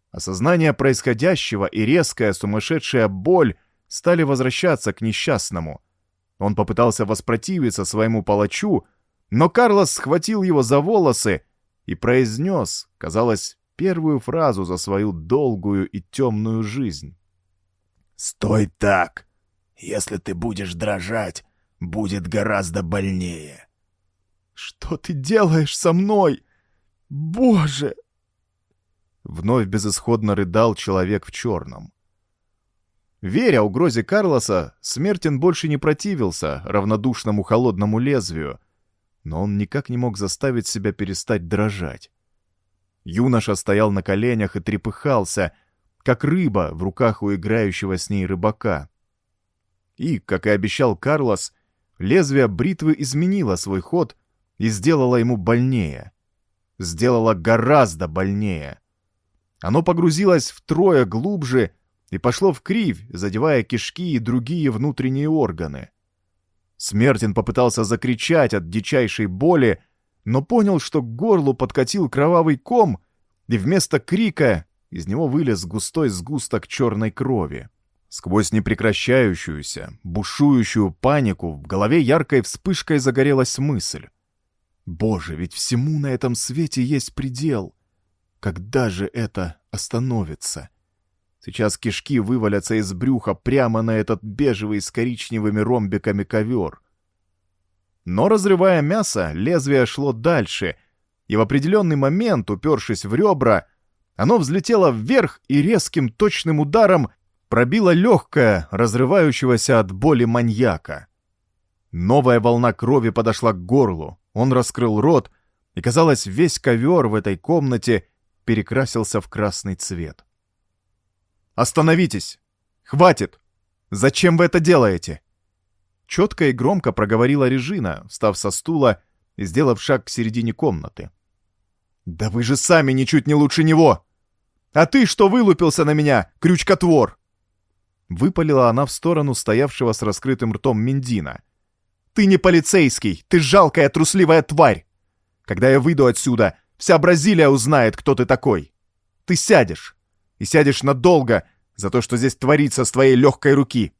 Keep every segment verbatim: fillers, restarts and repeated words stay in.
Осознание происходящего и резкая сумасшедшая боль стали возвращаться к несчастному. Он попытался воспротивиться своему палачу, но Карлос схватил его за волосы и произнес, казалось, первую фразу за свою долгую и темную жизнь. «Стой так! Если ты будешь дрожать, будет гораздо больнее». «Что ты делаешь со мной? Боже!» Вновь безысходно рыдал человек в черном. Веря угрозе Карлоса, Смертин больше не противился равнодушному холодному лезвию, но он никак не мог заставить себя перестать дрожать. Юноша стоял на коленях и трепыхался, как рыба в руках у играющего с ней рыбака. И, как и обещал Карлос, лезвие бритвы изменило свой ход и сделало ему больнее. Сделало гораздо больнее. Оно погрузилось втрое глубже и пошло вкривь, задевая кишки и другие внутренние органы. Смертин попытался закричать от дичайшей боли, но понял, что к горлу подкатил кровавый ком, и вместо крика из него вылез густой сгусток черной крови. Сквозь непрекращающуюся, бушующую панику в голове яркой вспышкой загорелась мысль. «Боже, ведь всему на этом свете есть предел! Когда же это остановится?» Сейчас кишки вывалятся из брюха прямо на этот бежевый с коричневыми ромбиками ковер. Но, разрывая мясо, лезвие шло дальше, и в определенный момент, упершись в ребра, оно взлетело вверх и резким точным ударом пробило легкое, разрывающегося от боли маньяка. Новая волна крови подошла к горлу, он раскрыл рот, и, казалось, весь ковер в этой комнате перекрасился в красный цвет. «Остановитесь! Хватит! Зачем вы это делаете?» Четко и громко проговорила Режина, встав со стула и сделав шаг к середине комнаты. «Да вы же сами ничуть не лучше него! А ты что вылупился на меня, крючкотвор?» Выпалила она в сторону стоявшего с раскрытым ртом Мендина. «Ты не полицейский, ты жалкая трусливая тварь! Когда я выйду отсюда, вся Бразилия узнает, кто ты такой! Ты сядешь! И сядешь надолго за то, что здесь творится с твоей легкой руки!»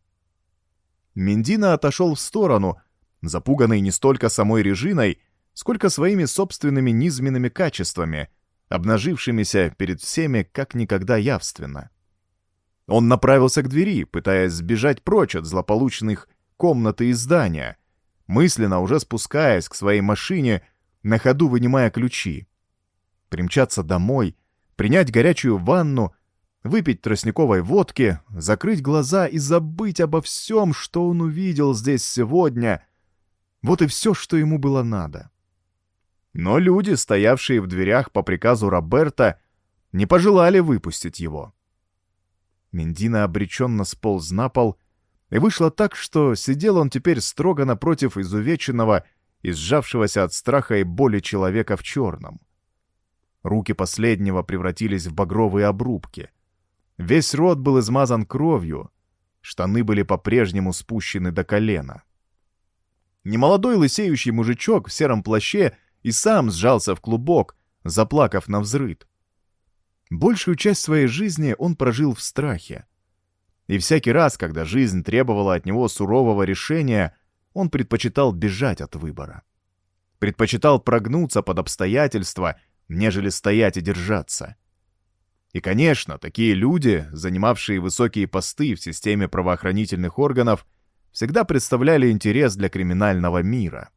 Мендина отошел в сторону, запуганный не столько самой Режиной, сколько своими собственными низменными качествами, обнажившимися перед всеми как никогда явственно. Он направился к двери, пытаясь сбежать прочь от злополучных комнаты и здания, мысленно уже спускаясь к своей машине, на ходу вынимая ключи. Примчаться домой, принять горячую ванну, выпить тростниковой водки, закрыть глаза и забыть обо всем, что он увидел здесь сегодня. Вот и все, что ему было надо. Но люди, стоявшие в дверях по приказу Роберто, не пожелали выпустить его. Мендина обреченно сполз на пол, и вышло так, что сидел он теперь строго напротив изувеченного и сжавшегося от страха и боли человека в черном. Руки последнего превратились в багровые обрубки. Весь рот был измазан кровью, штаны были по-прежнему спущены до колена. Немолодой лысеющий мужичок в сером плаще и сам сжался в клубок, заплакав навзрыд. Большую часть своей жизни он прожил в страхе. И всякий раз, когда жизнь требовала от него сурового решения, он предпочитал бежать от выбора. Предпочитал прогнуться под обстоятельства, нежели стоять и держаться. И, конечно, такие люди, занимавшие высокие посты в системе правоохранительных органов, всегда представляли интерес для криминального мира.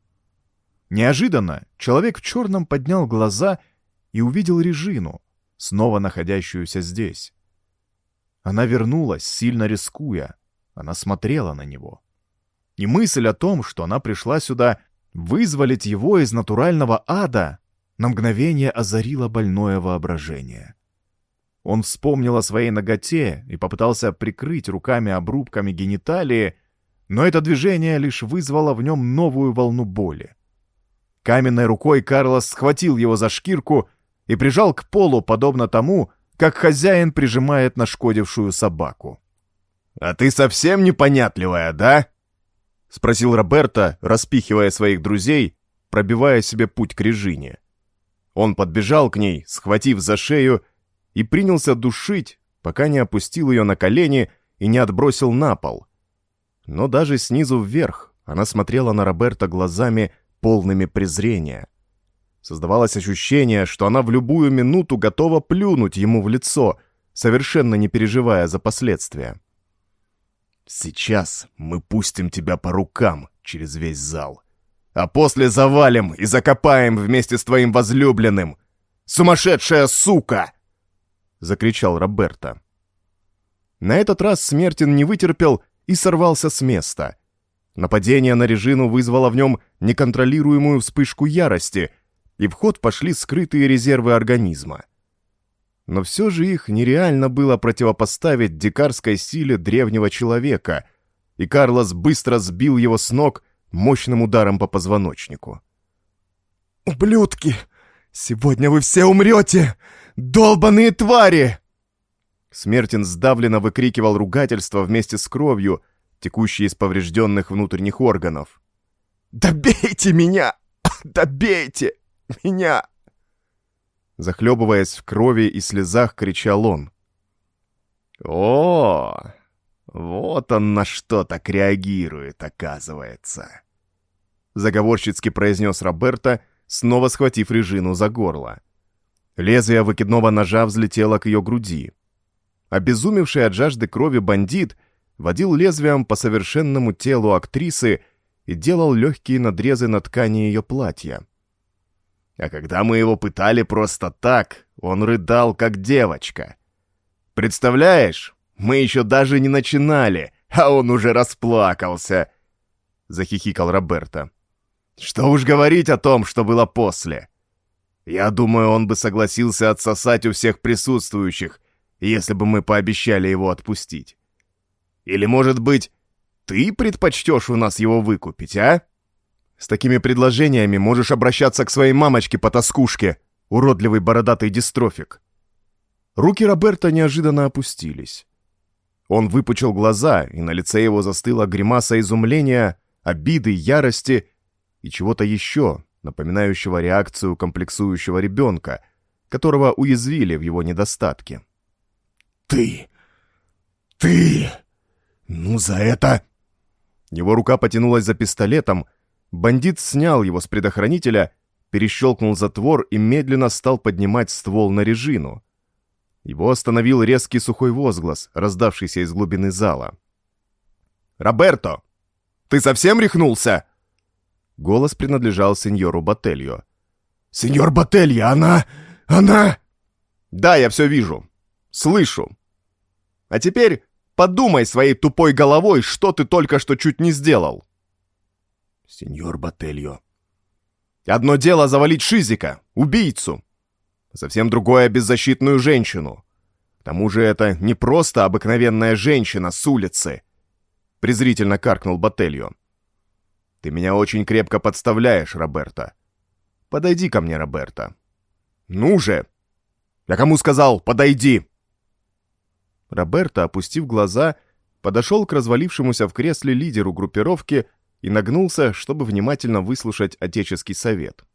Неожиданно человек в черном поднял глаза и увидел Режину, снова находящуюся здесь. Она вернулась, сильно рискуя. Она смотрела на него. И мысль о том, что она пришла сюда вызволить его из натурального ада, на мгновение озарила больное воображение. Он вспомнил о своей наготе и попытался прикрыть руками обрубками гениталии, но это движение лишь вызвало в нем новую волну боли. Каменной рукой Карлос схватил его за шкирку и прижал к полу, подобно тому, как хозяин прижимает нашкодившую собаку. «А ты совсем непонятливая, да?» — спросил Роберто, распихивая своих друзей, пробивая себе путь к Режине. Он подбежал к ней, схватив за шею, и принялся душить, пока не опустил ее на колени и не отбросил на пол. Но даже снизу вверх она смотрела на Роберто глазами, полными презрения. Создавалось ощущение, что она в любую минуту готова плюнуть ему в лицо, совершенно не переживая за последствия. «Сейчас мы пустим тебя по рукам через весь зал, а после завалим и закопаем вместе с твоим возлюбленным! Сумасшедшая сука!» — закричал Роберто. На этот раз Смертин не вытерпел и сорвался с места. Нападение на Режину вызвало в нем неконтролируемую вспышку ярости, и в ход пошли скрытые резервы организма. Но все же их нереально было противопоставить дикарской силе древнего человека, и Карлос быстро сбил его с ног мощным ударом по позвоночнику. «Ублюдки! Сегодня вы все умрете! Долбаные твари!» Смертин сдавленно выкрикивал ругательство вместе с кровью, текущей из поврежденных внутренних органов. «Добейте меня! Добейте меня!» Захлебываясь в крови и слезах, кричал он. «О, вот он на что так реагирует, оказывается!» Заговорщицки произнес Роберто, снова схватив Режину за горло. Лезвие выкидного ножа взлетело к ее груди. Обезумевший от жажды крови бандит водил лезвием по совершенному телу актрисы и делал легкие надрезы на ткани ее платья. А когда мы его пытали просто так, он рыдал, как девочка. Представляешь, мы еще даже не начинали, а он уже расплакался!» — захихикал Роберто. «Что уж говорить о том, что было после. Я думаю, он бы согласился отсосать у всех присутствующих, если бы мы пообещали его отпустить. Или, может быть, ты предпочтешь у нас его выкупить, а? С такими предложениями можешь обращаться к своей мамочке-потаскушке, уродливый бородатый дистрофик». Руки Роберто неожиданно опустились. Он выпучил глаза, и на лице его застыла гримаса изумления, обиды, ярости и чего-то еще, напоминающего реакцию комплексующего ребенка, которого уязвили в его недостатке. «Ты! Ты! Ну за это!» Его рука потянулась за пистолетом, бандит снял его с предохранителя, перещелкнул затвор и медленно стал поднимать ствол на Режину. Его остановил резкий сухой возглас, раздавшийся из глубины зала. «Роберто! Ты совсем рехнулся?» Голос принадлежал сеньору Ботельо. «Сеньор Ботельо, она... она...» «Да, я все вижу. Слышу. А теперь подумай своей тупой головой, что ты только что чуть не сделал». «Сеньор Ботельо...» «Одно дело завалить Шизика, убийцу. Совсем другое — беззащитную женщину. К тому же это не просто обыкновенная женщина с улицы», — презрительно каркнул Ботельо. «Ты меня очень крепко подставляешь, Роберто. Подойди ко мне, Роберто. Ну же! Я кому сказал, подойди!» Роберто, опустив глаза, подошел к развалившемуся в кресле лидеру группировки и нагнулся, чтобы внимательно выслушать отеческий совет.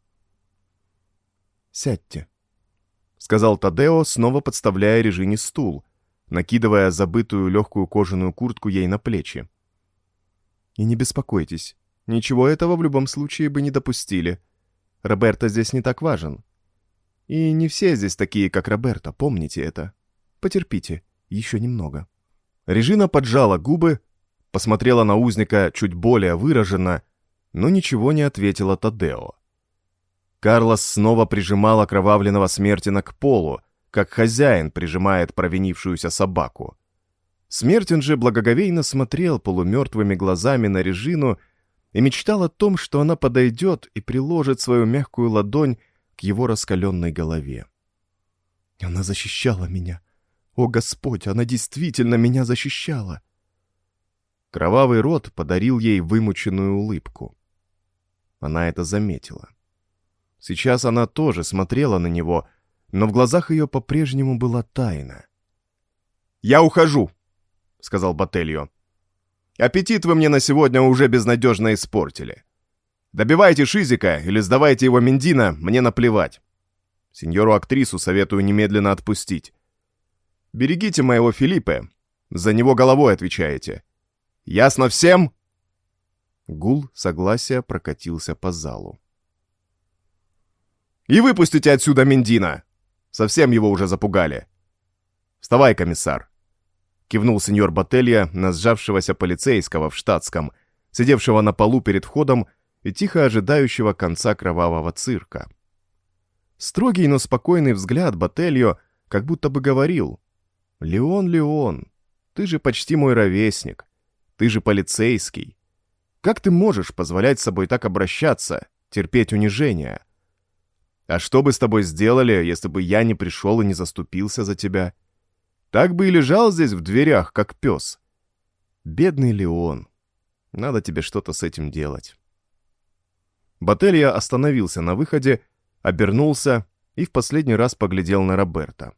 «Сядьте», — сказал Тадео, снова подставляя Режине стул, накидывая забытую легкую кожаную куртку ей на плечи. «И не беспокойтесь, ничего этого в любом случае бы не допустили. Роберто здесь не так важен. И не все здесь такие, как Роберто, помните это. Потерпите, еще немного». Режина поджала губы, посмотрела на узника чуть более выраженно, но ничего не ответила Тадео. Карлос снова прижимал окровавленного Смертина к полу, как хозяин прижимает провинившуюся собаку. Смертин же благоговейно смотрел полумертвыми глазами на Режину и мечтал о том, что она подойдет и приложит свою мягкую ладонь к его раскаленной голове. «Она защищала меня. О, Господь, она действительно меня защищала!» Кровавый рот подарил ей вымученную улыбку. Она это заметила. Сейчас она тоже смотрела на него, но в глазах ее по-прежнему была тайна. «Я ухожу», — сказал Ботельо. «Аппетит вы мне на сегодня уже безнадежно испортили. Добивайте Шизика или сдавайте его Мендино, мне наплевать. Сеньору-актрису советую немедленно отпустить. берегите моего Филиппе. За него головой отвечаете. Ясно всем?» Гул согласия прокатился по залу. «И выпустите отсюда Мендина! Совсем его уже запугали. Вставай, комиссар!» Кивнул сеньор Ботелья на сжавшегося полицейского в штатском, сидевшего на полу перед входом и тихо ожидающего конца кровавого цирка. Строгий, но спокойный взгляд Ботельо как будто бы говорил: «Леон, Леон, ты же почти мой ровесник, ты же полицейский. Как ты можешь позволять с собой так обращаться, терпеть унижение? А что бы с тобой сделали, если бы я не пришел и не заступился за тебя? Так бы и лежал здесь в дверях, как пес. Бедный Леон, надо тебе что-то с этим делать». Ботелья остановился на выходе, обернулся и в последний раз поглядел на Роберто.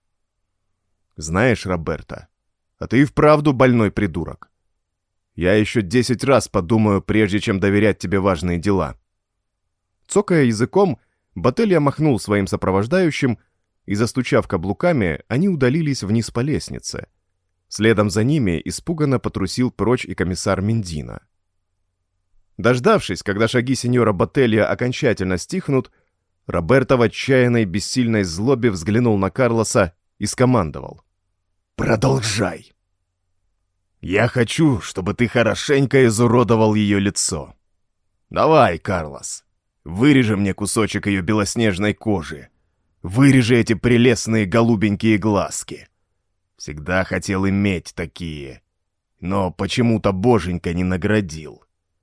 «Знаешь, Роберто, а ты и вправду больной придурок. Я еще десять раз подумаю, прежде чем доверять тебе важные дела». Цокая языком, Ботелья махнул своим сопровождающим, и, застучав каблуками, они удалились вниз по лестнице. Следом за ними испуганно потрусил прочь и комиссар Мендина. Дождавшись, когда шаги сеньора Ботелья окончательно стихнут, Роберто в отчаянной бессильной злобе взглянул на Карлоса и скомандовал: «Продолжай! Я хочу, чтобы ты хорошенько изуродовал ее лицо. Давай, Карлос, вырежи мне кусочек ее белоснежной кожи. Вырежи эти прелестные голубенькие глазки. Всегда хотел иметь такие, но почему-то боженька не наградил».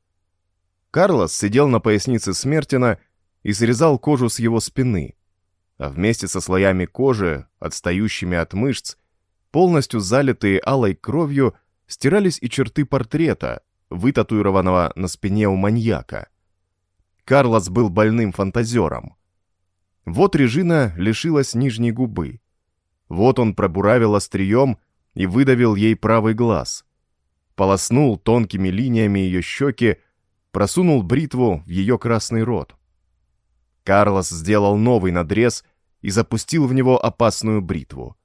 Карлос сидел на пояснице Смертина и срезал кожу с его спины, а вместе со слоями кожи, отстающими от мышц, полностью залитые алой кровью, стирались и черты портрета, вытатуированного на спине у маньяка. Карлос был больным фантазером. Вот Режина лишилась нижней губы. Вот он пробуравил острием и выдавил ей правый глаз. Полоснул тонкими линиями ее щеки, просунул бритву в ее красный рот. Карлос сделал новый надрез и запустил в него опасную бритву.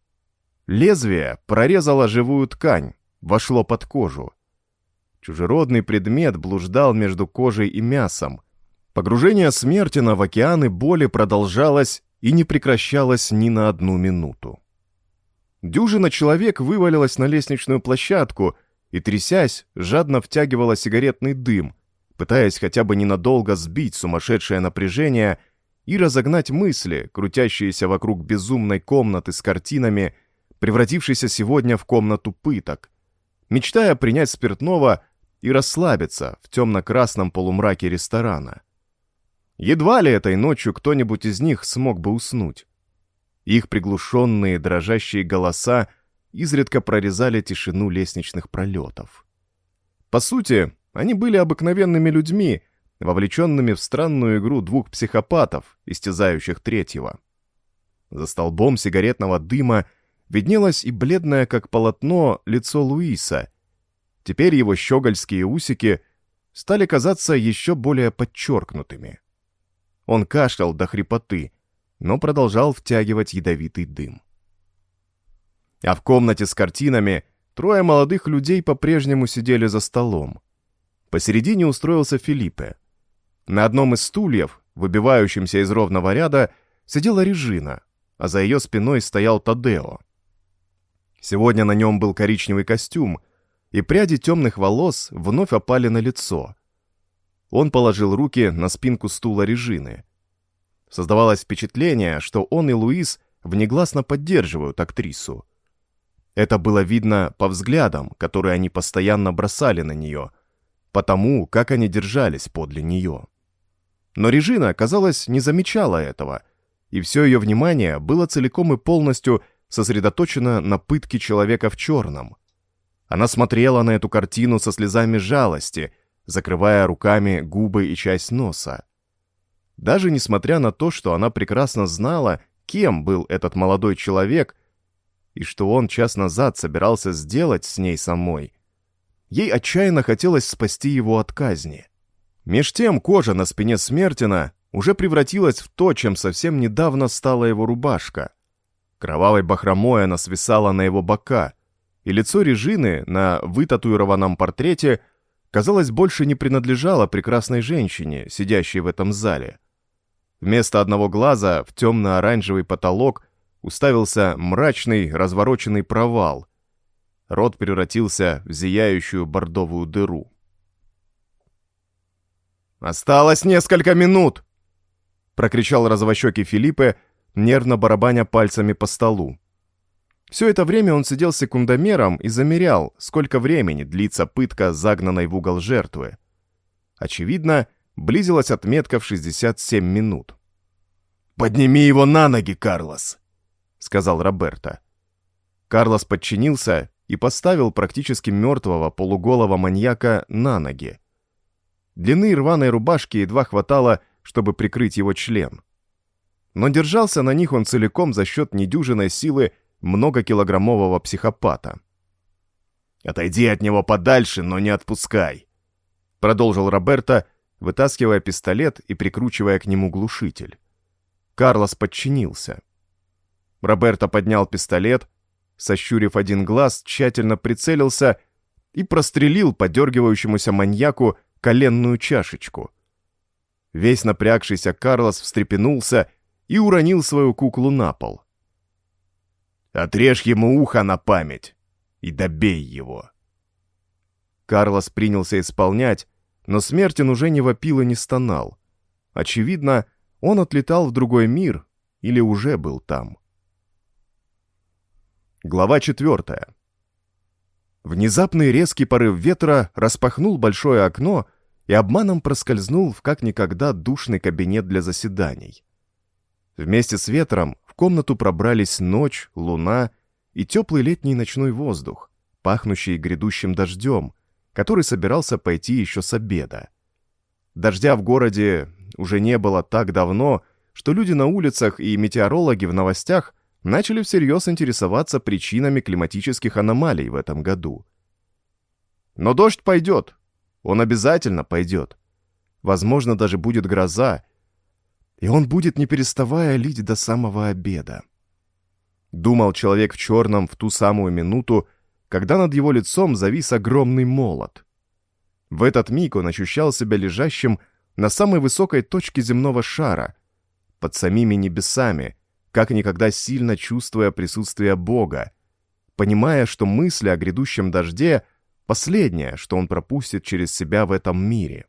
Лезвие прорезало живую ткань, вошло под кожу. Чужеродный предмет блуждал между кожей и мясом. Погружение Смертина в океаны боли продолжалось и не прекращалось ни на одну минуту. Дюжина человек вывалилась на лестничную площадку и, трясясь, жадно втягивала сигаретный дым, пытаясь хотя бы ненадолго сбить сумасшедшее напряжение и разогнать мысли, крутящиеся вокруг безумной комнаты с картинами, превратившейся сегодня в комнату пыток, мечтая принять спиртного и расслабиться в темно-красном полумраке ресторана. Едва ли этой ночью кто-нибудь из них смог бы уснуть. Их приглушенные дрожащие голоса изредка прорезали тишину лестничных пролетов. По сути, они были обыкновенными людьми, вовлеченными в странную игру двух психопатов, истязающих третьего. За столбом сигаретного дыма виднелось и бледное, как полотно, лицо Луиса. Теперь его щегольские усики стали казаться еще более подчеркнутыми. Он кашлял до хрипоты, но продолжал втягивать ядовитый дым. А в комнате с картинами трое молодых людей по-прежнему сидели за столом. Посередине устроился Филиппе. На одном из стульев, выбивающемся из ровного ряда, сидела Режина, а за ее спиной стоял Тадео. Сегодня на нем был коричневый костюм, и пряди темных волос вновь опали на лицо. Он положил руки на спинку стула Режины. Создавалось впечатление, что он и Луис внегласно поддерживают актрису. Это было видно по взглядам, которые они постоянно бросали на нее, по тому, как они держались подле нее. Но Режина, казалось, не замечала этого, и все ее внимание было целиком и полностью сосредоточено на пытке человека в черном. Она смотрела на эту картину со слезами жалости, закрывая руками губы и часть носа. Даже несмотря на то, что она прекрасно знала, кем был этот молодой человек, и что он час назад собирался сделать с ней самой, ей отчаянно хотелось спасти его от казни. Меж тем кожа на спине Смертина уже превратилась в то, чем совсем недавно стала его рубашка. Кровавой бахромой она свисала на его бока, и лицо Режины на вытатуированном портрете, казалось, больше не принадлежало прекрасной женщине, сидящей в этом зале. Вместо одного глаза в темно-оранжевый потолок уставился мрачный, развороченный провал. Рот превратился в зияющую бордовую дыру. «Осталось несколько минут!» — прокричал розовощекий Филиппе, нервно барабаня пальцами по столу. Все это время он сидел секундомером и замерял, сколько времени длится пытка загнанной в угол жертвы. Очевидно, близилась отметка в шестьдесят семь минут. «Подними его на ноги, Карлос!» — сказал Роберто. Карлос подчинился и поставил практически мертвого полуголого маньяка на ноги. Длины рваной рубашки едва хватало, чтобы прикрыть его член. Но держался на них он целиком за счет недюжинной силы многокилограммового психопата. «Отойди от него подальше, но не отпускай», — продолжил Роберто, вытаскивая пистолет и прикручивая к нему глушитель. Карлос подчинился. Роберто поднял пистолет, сощурив один глаз, тщательно прицелился и прострелил подергивающемуся маньяку коленную чашечку. Весь напрягшийся Карлос встрепенулся и уронил свою куклу на пол. «Отрежь ему ухо на память и добей его!» Карлос принялся исполнять, но Смертин уже не вопил и не стонал. Очевидно, он отлетал в другой мир или уже был там. Глава четвертая. Внезапный резкий порыв ветра распахнул большое окно и обманом проскользнул в как никогда душный кабинет для заседаний. Вместе с ветром в комнату пробрались ночь, луна и теплый летний ночной воздух, пахнущий грядущим дождем, который собирался пойти еще с обеда. Дождя в городе уже не было так давно, что люди на улицах и метеорологи в новостях начали всерьез интересоваться причинами климатических аномалий в этом году. Но дождь пойдет, он обязательно пойдет. Возможно, даже будет гроза, и он будет, не переставая, лить до самого обеда. Думал человек в черном в ту самую минуту, когда над его лицом завис огромный молот. В этот миг он ощущал себя лежащим на самой высокой точке земного шара, под самими небесами, как никогда сильно чувствуя присутствие Бога, понимая, что мысли о грядущем дожде — последнее, что он пропустит через себя в этом мире.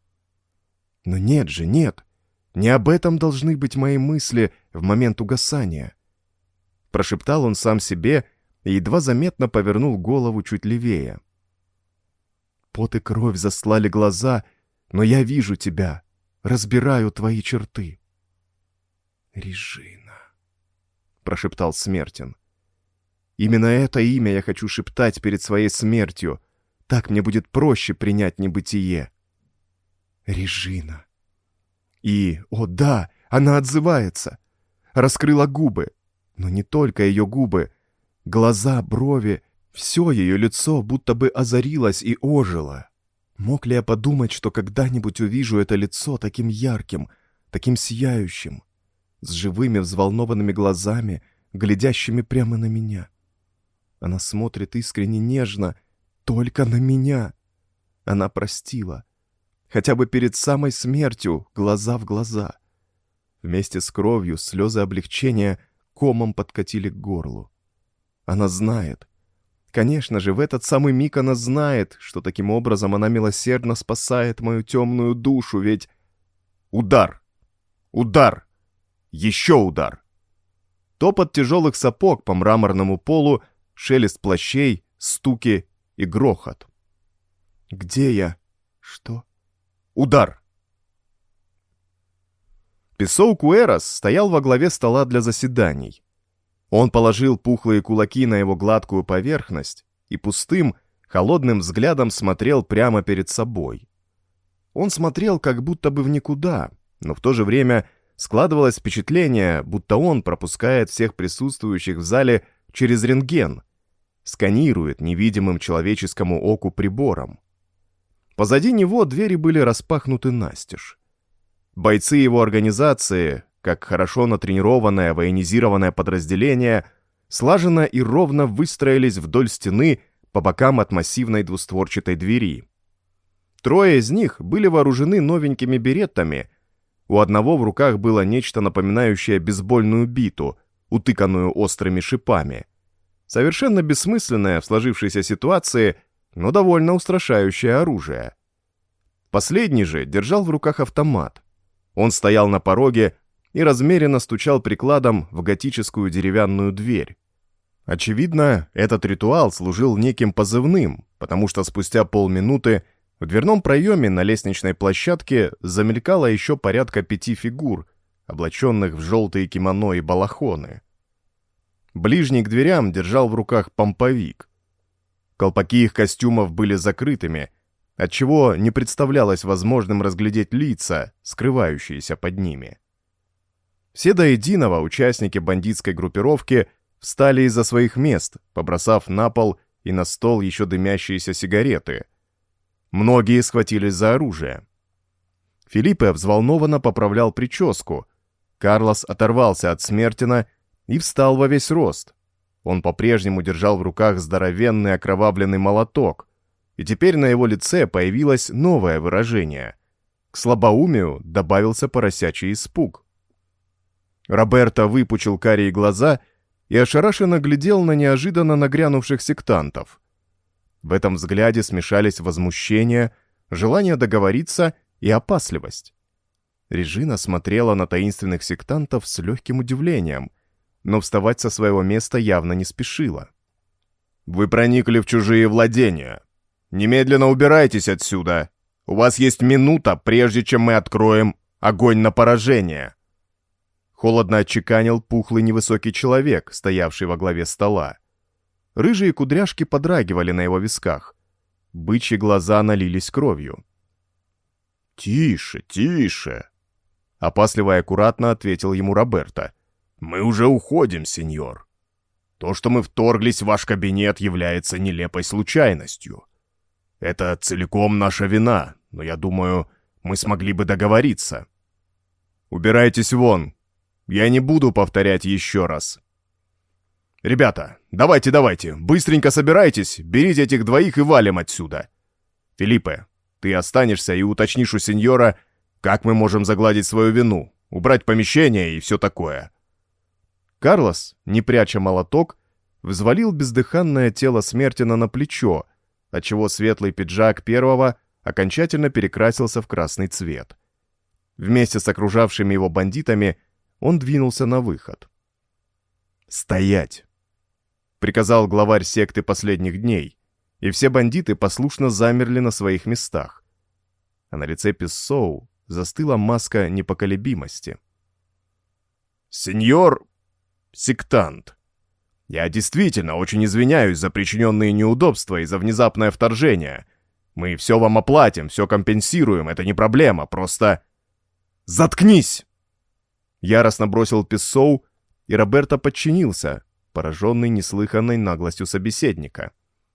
Но нет же, нет, не об этом должны быть мои мысли в момент угасания. Прошептал он сам себе и едва заметно повернул голову чуть левее. Пот и кровь застлали глаза, но я вижу тебя, разбираю твои черты. Режина, прошептал Смертин. Именно это имя я хочу шептать перед своей смертью. Так мне будет проще принять небытие. Режина. И, о да, она отзывается. Раскрыла губы. Но не только ее губы. Глаза, брови, все ее лицо будто бы озарилось и ожило. Мог ли я подумать, что когда-нибудь увижу это лицо таким ярким, таким сияющим, с живыми взволнованными глазами, глядящими прямо на меня? Она смотрит искренне нежно, только на меня. Она простила. Хотя бы перед самой смертью, глаза в глаза. Вместе с кровью слезы облегчения комом подкатили к горлу. Она знает. Конечно же, в этот самый миг она знает, что таким образом она милосердно спасает мою темную душу, ведь... Удар! Удар! Еще удар! Топот тяжелых сапог по мраморному полу, шелест плащей, стуки и грохот. Где я? Что? Удар! Песоу Куэрос стоял во главе стола для заседаний. Он положил пухлые кулаки на его гладкую поверхность и пустым, холодным взглядом смотрел прямо перед собой. Он смотрел как будто бы в никуда, но в то же время складывалось впечатление, будто он пропускает всех присутствующих в зале через рентген, сканирует невидимым человеческому оку прибором. Позади него двери были распахнуты настежь. Бойцы его организации, как хорошо натренированное военизированное подразделение, слаженно и ровно выстроились вдоль стены по бокам от массивной двустворчатой двери. Трое из них были вооружены новенькими береттами. У одного в руках было нечто напоминающее бейсбольную биту, утыканную острыми шипами. Совершенно бессмысленное в сложившейся ситуации, но довольно устрашающее оружие. Последний же держал в руках автомат. Он стоял на пороге и размеренно стучал прикладом в готическую деревянную дверь. Очевидно, этот ритуал служил неким позывным, потому что спустя полминуты в дверном проеме на лестничной площадке замелькало еще порядка пяти фигур, облаченных в желтые кимоно и балахоны. Ближний к дверям держал в руках помповик. Колпаки их костюмов были закрытыми, отчего не представлялось возможным разглядеть лица, скрывающиеся под ними. Все до единого участники бандитской группировки встали из-за своих мест, побросав на пол и на стол еще дымящиеся сигареты. Многие схватились за оружие. Филиппе взволнованно поправлял прическу. Карлос оторвался от Смертина и встал во весь рост. Он по-прежнему держал в руках здоровенный окровавленный молоток, и теперь на его лице появилось новое выражение. К слабоумию добавился поросячий испуг. Роберто выпучил карие глаза и ошарашенно глядел на неожиданно нагрянувших сектантов. В этом взгляде смешались возмущение, желание договориться и опасливость. Режина смотрела на таинственных сектантов с легким удивлением, но вставать со своего места явно не спешила. «Вы проникли в чужие владения. Немедленно убирайтесь отсюда. У вас есть минута, прежде чем мы откроем огонь на поражение». Холодно отчеканил пухлый невысокий человек, стоявший во главе стола. Рыжие кудряшки подрагивали на его висках. Бычьи глаза налились кровью. «Тише, тише!» Опасливо и аккуратно ответил ему Роберто. «Мы уже уходим, сеньор. То, что мы вторглись в ваш кабинет, является нелепой случайностью. Это целиком наша вина, но я думаю, мы смогли бы договориться. Убирайтесь вон. Я не буду повторять еще раз. Ребята, давайте, давайте, быстренько собирайтесь, берите этих двоих и валим отсюда. Филиппе, ты останешься и уточнишь у сеньора, как мы можем загладить свою вину, убрать помещение и все такое». Карлос, не пряча молоток, взвалил бездыханное тело Смертина на плечо, отчего светлый пиджак первого окончательно перекрасился в красный цвет. Вместе с окружавшими его бандитами он двинулся на выход. «Стоять!» — приказал главарь секты последних дней, и все бандиты послушно замерли на своих местах. А на лице Писсоу застыла маска непоколебимости. «Сеньор сектант, я действительно очень извиняюсь за причиненные неудобства и за внезапное вторжение. Мы все вам оплатим, все компенсируем, это не проблема, просто...» «Заткнись!» Яростно бросил Писсоу, и Роберто подчинился, пораженный неслыханной наглостью собеседника.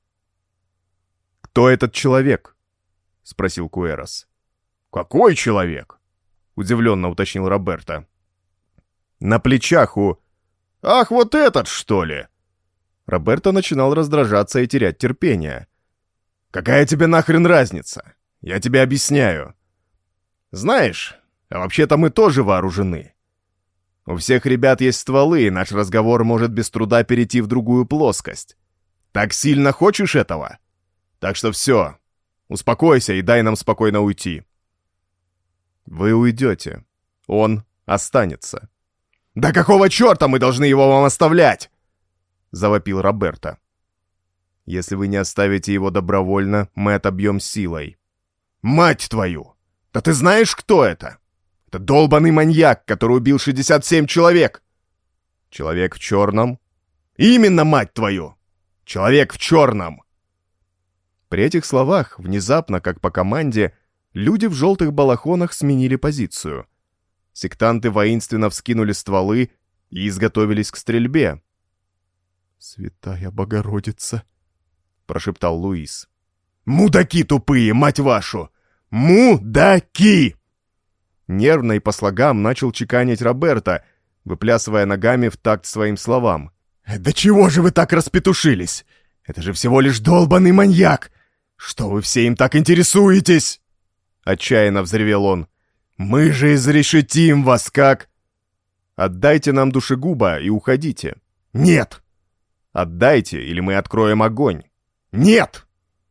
«Кто этот человек?» — спросил Куэрос. «Какой человек?» — удивленно уточнил Роберто. «На плечах у...» «Ах, вот этот, что ли?» Роберто начинал раздражаться и терять терпение. «Какая тебе нахрен разница? Я тебе объясняю. Знаешь, а вообще-то мы тоже вооружены. У всех ребят есть стволы, и наш разговор может без труда перейти в другую плоскость. Так сильно хочешь этого? Так что все, успокойся и дай нам спокойно уйти». «Вы уйдете. Он останется». «Да какого черта мы должны его вам оставлять?» — завопил Роберто. «Если вы не оставите его добровольно, мы отобьем силой». «Мать твою! Да ты знаешь, кто это? Это долбаный маньяк, который убил шестьдесят семь человек!» «Человек в черном?» «Именно, мать твою! Человек в черном!» При этих словах, внезапно, как по команде, люди в желтых балахонах сменили позицию. Сектанты воинственно вскинули стволы и изготовились к стрельбе. «Святая Богородица!» — прошептал Луис. «Мудаки тупые, мать вашу! Мудаки!» Нервно и по слогам начал чеканить Роберто, выплясывая ногами в такт своим словам. «Да чего же вы так распетушились? Это же всего лишь долбанный маньяк! Что вы все им так интересуетесь?» Отчаянно взревел он. «Мы же изрешетим вас как...» «Отдайте нам душегуба и уходите». «Нет!» «Отдайте, или мы откроем огонь». «Нет!»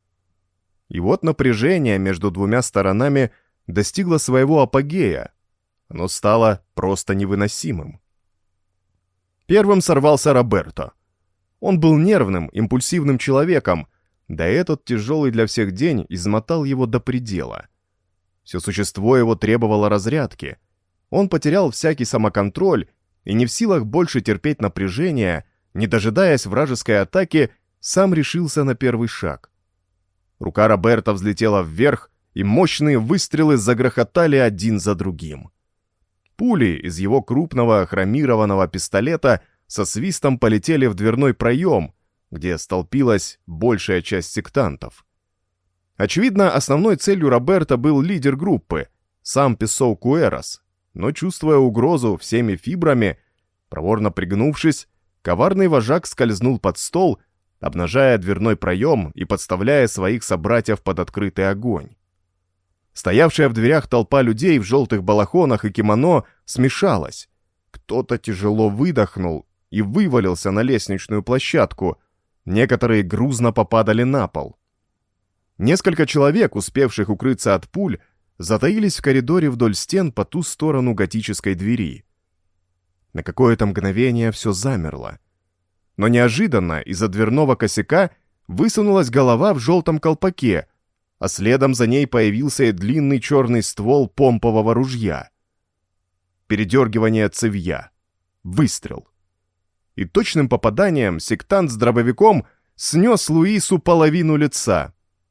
И вот напряжение между двумя сторонами достигло своего апогея. Оно стало просто невыносимым. Первым сорвался Роберто. Он был нервным, импульсивным человеком, да этот тяжелый для всех день измотал его до предела. Все существо его требовало разрядки. Он потерял всякий самоконтроль и не в силах больше терпеть напряжение, не дожидаясь вражеской атаки, сам решился на первый шаг. Рука Роберто взлетела вверх, и мощные выстрелы загрохотали один за другим. Пули из его крупного хромированного пистолета со свистом полетели в дверной проем, где столпилась большая часть сектантов. Очевидно, основной целью Роберто был лидер группы, сам Песоу Куэрос, но, чувствуя угрозу всеми фибрами, проворно пригнувшись, коварный вожак скользнул под стол, обнажая дверной проем и подставляя своих собратьев под открытый огонь. Стоявшая в дверях толпа людей в желтых балахонах и кимоно смешалась. Кто-то тяжело выдохнул и вывалился на лестничную площадку, некоторые грузно попадали на пол. Несколько человек, успевших укрыться от пуль, затаились в коридоре вдоль стен по ту сторону готической двери. На какое-то мгновение все замерло. Но неожиданно из-за дверного косяка высунулась голова в желтом колпаке, а следом за ней появился и длинный черный ствол помпового ружья. Передергивание цевья. Выстрел. И точным попаданием сектант с дробовиком снес Луису половину лица.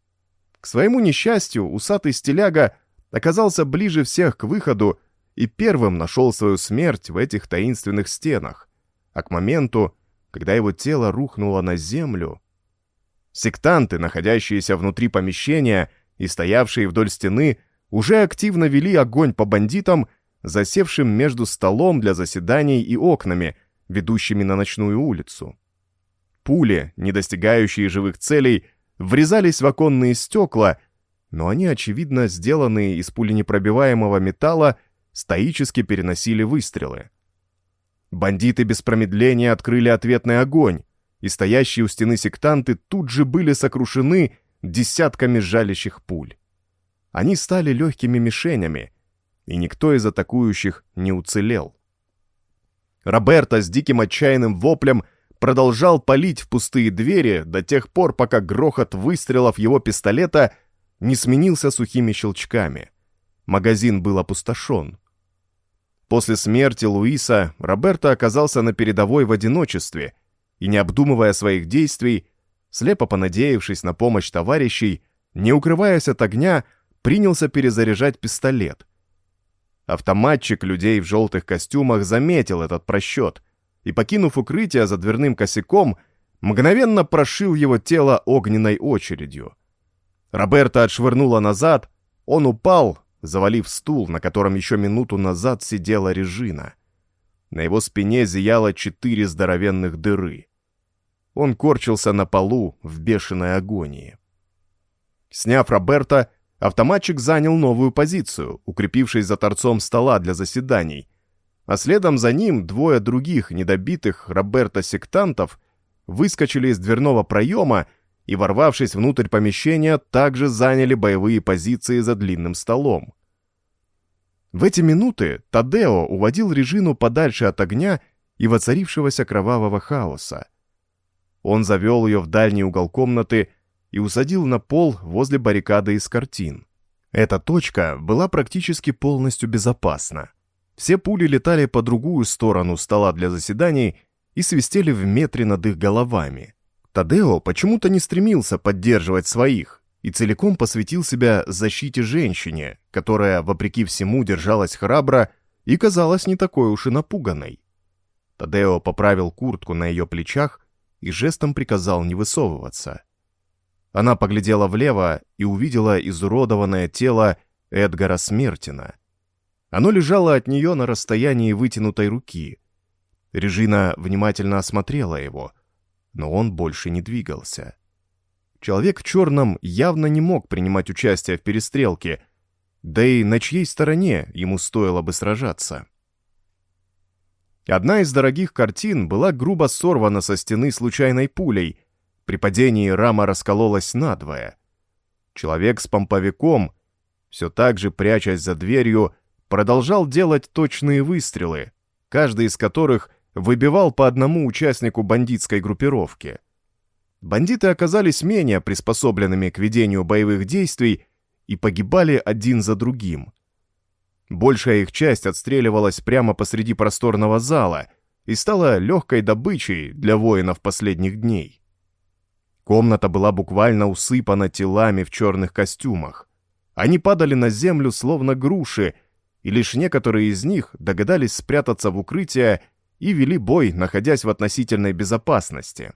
К своему несчастью, усатый стиляга оказался ближе всех к выходу и первым нашел свою смерть в этих таинственных стенах, а к моменту, когда его тело рухнуло на землю, сектанты, находящиеся внутри помещения и стоявшие вдоль стены, уже активно вели огонь по бандитам, засевшим между столом для заседаний и окнами, ведущими на ночную улицу. Пули, не достигающие живых целей, врезались в оконные стекла, но они, очевидно, сделанные из пуленепробиваемого металла, стоически переносили выстрелы. Бандиты без промедления открыли ответный огонь, и стоящие у стены сектанты тут же были сокрушены десятками жалящих пуль. Они стали легкими мишенями, и никто из атакующих не уцелел. Роберто с диким отчаянным воплем продолжал палить в пустые двери до тех пор, пока грохот выстрелов его пистолета не сменился сухими щелчками. Магазин был опустошен. После смерти Луиса Роберто оказался на передовой в одиночестве и, не обдумывая своих действий, слепо понадеявшись на помощь товарищей, не укрываясь от огня, принялся перезаряжать пистолет. Автоматчик людей в желтых костюмах заметил этот просчет и, покинув укрытие за дверным косяком, мгновенно прошил его тело огненной очередью. Роберто отшвырнуло назад, он упал, завалив стул, на котором еще минуту назад сидела Режина. На его спине зияло четыре здоровенных дыры. Он корчился на полу в бешеной агонии. Сняв Роберто, автоматчик занял новую позицию, укрепившись за торцом стола для заседаний, а следом за ним двое других недобитых Роберто-сектантов выскочили из дверного проема и, ворвавшись внутрь помещения, также заняли боевые позиции за длинным столом. В эти минуты Тадео уводил Режину подальше от огня и воцарившегося кровавого хаоса. Он завел ее в дальний угол комнаты и усадил на пол возле баррикады из картин. Эта точка была практически полностью безопасна. Все пули летали по другую сторону стола для заседаний и свистели в метре над их головами. Тадео почему-то не стремился поддерживать своих и целиком посвятил себя защите женщине, которая, вопреки всему, держалась храбро и казалась не такой уж и напуганной. Тадео поправил куртку на ее плечах и жестом приказал не высовываться. Она поглядела влево и увидела изуродованное тело Эдгара Смертина. Оно лежало от нее на расстоянии вытянутой руки. Режина внимательно осмотрела его, но он больше не двигался. Человек в черном явно не мог принимать участие в перестрелке, да и на чьей стороне ему стоило бы сражаться. Одна из дорогих картин была грубо сорвана со стены случайной пулей. При падении рама раскололась надвое. Человек с помповиком, все так же прячась за дверью, продолжал делать точные выстрелы, каждый из которых выбивал по одному участнику бандитской группировки. Бандиты оказались менее приспособленными к ведению боевых действий и погибали один за другим. Большая их часть отстреливалась прямо посреди просторного зала и стала легкой добычей для воинов последних дней. Комната была буквально усыпана телами в черных костюмах. Они падали на землю, словно груши, и лишь некоторые из них догадались спрятаться в укрытие и вели бой, находясь в относительной безопасности.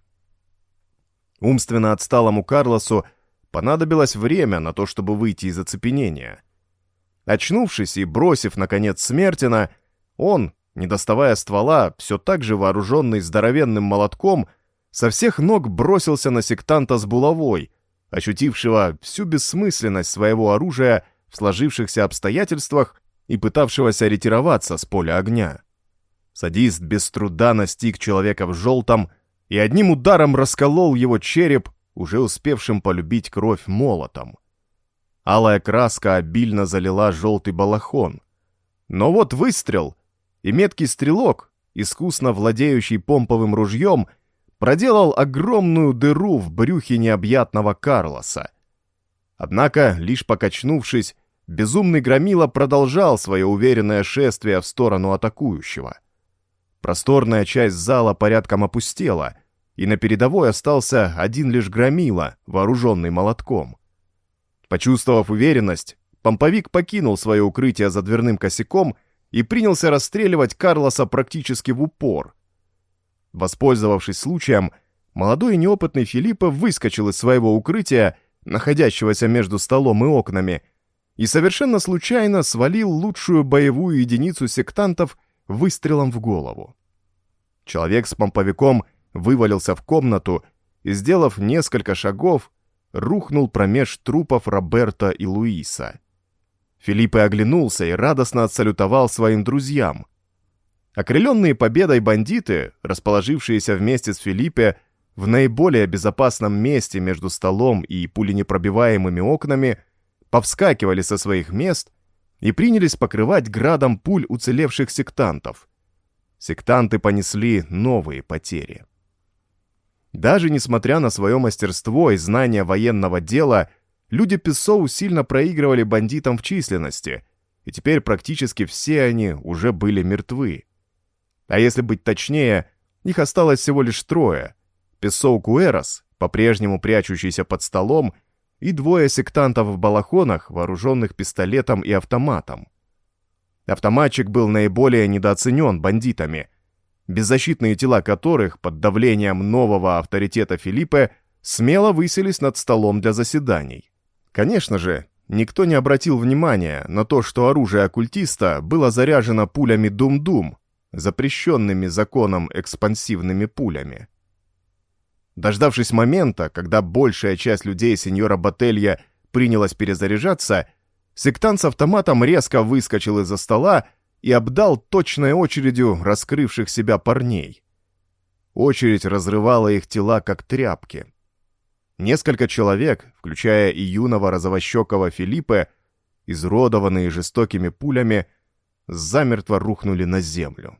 Умственно отсталому Карлосу понадобилось время на то, чтобы выйти из оцепенения. Очнувшись и бросив, наконец, Смертина, он, не доставая ствола, все так же вооруженный здоровенным молотком, со всех ног бросился на сектанта с булавой, ощутившего всю бессмысленность своего оружия в сложившихся обстоятельствах и пытавшегося ретироваться с поля огня. Садист без труда настиг человека в желтом и одним ударом расколол его череп, уже успевшим полюбить кровь молотом. Алая краска обильно залила желтый балахон. Но вот выстрел, и меткий стрелок, искусно владеющий помповым ружьем, проделал огромную дыру в брюхе необъятного Карлоса. Однако, лишь покачнувшись, безумный громила продолжал свое уверенное шествие в сторону атакующего. Просторная часть зала порядком опустела, и на передовой остался один лишь громила, вооруженный молотком. Почувствовав уверенность, помповик покинул свое укрытие за дверным косяком и принялся расстреливать Карлоса практически в упор. Воспользовавшись случаем, молодой и неопытный Филиппе выскочил из своего укрытия, находящегося между столом и окнами, и совершенно случайно свалил лучшую боевую единицу сектантов выстрелом в голову. Человек с помповиком вывалился в комнату и, сделав несколько шагов, рухнул промеж трупов Роберто и Луиса. Филиппе оглянулся и радостно отсалютовал своим друзьям. Окрыленные победой бандиты, расположившиеся вместе с Филиппе в наиболее безопасном месте между столом и пуленепробиваемыми окнами, повскакивали со своих мест и принялись покрывать градом пуль уцелевших сектантов. Сектанты понесли новые потери. Даже несмотря на свое мастерство и знание военного дела, люди Писсоу сильно проигрывали бандитам в численности, и теперь практически все они уже были мертвы. А если быть точнее, их осталось всего лишь трое: Писсоу Куэрос, по-прежнему прячущийся под столом, и двое сектантов в балахонах, вооруженных пистолетом и автоматом. Автоматчик был наиболее недооценен бандитами, беззащитные тела которых под давлением нового авторитета Филиппе смело высились над столом для заседаний. Конечно же, никто не обратил внимания на то, что оружие оккультиста было заряжено пулями Дум-Дум, запрещенными законом экспансивными пулями. Дождавшись момента, когда большая часть людей сеньора Ботелья принялась перезаряжаться, сектант с автоматом резко выскочил из-за стола и обдал точной очередью раскрывших себя парней. Очередь разрывала их тела, как тряпки. Несколько человек, включая и юного розовощекого Филиппе, изуродованные жестокими пулями, замертво рухнули на землю.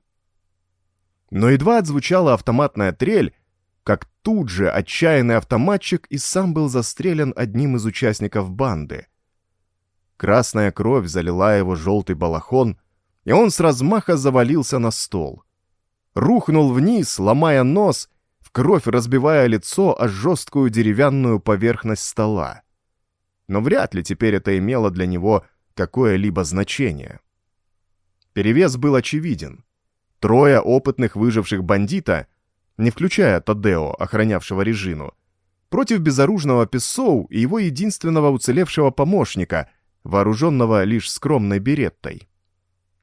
Но едва отзвучала автоматная трель, как тут же отчаянный автоматчик и сам был застрелен одним из участников банды. Красная кровь залила его желтый балахон, и он с размаха завалился на стол. Рухнул вниз, ломая нос, в кровь разбивая лицо о жесткую деревянную поверхность стола. Но вряд ли теперь это имело для него какое-либо значение. Перевес был очевиден. Трое опытных выживших бандита, не включая Тадео, охранявшего Режину, против безоружного Писсоу и его единственного уцелевшего помощника, вооруженного лишь скромной береттой.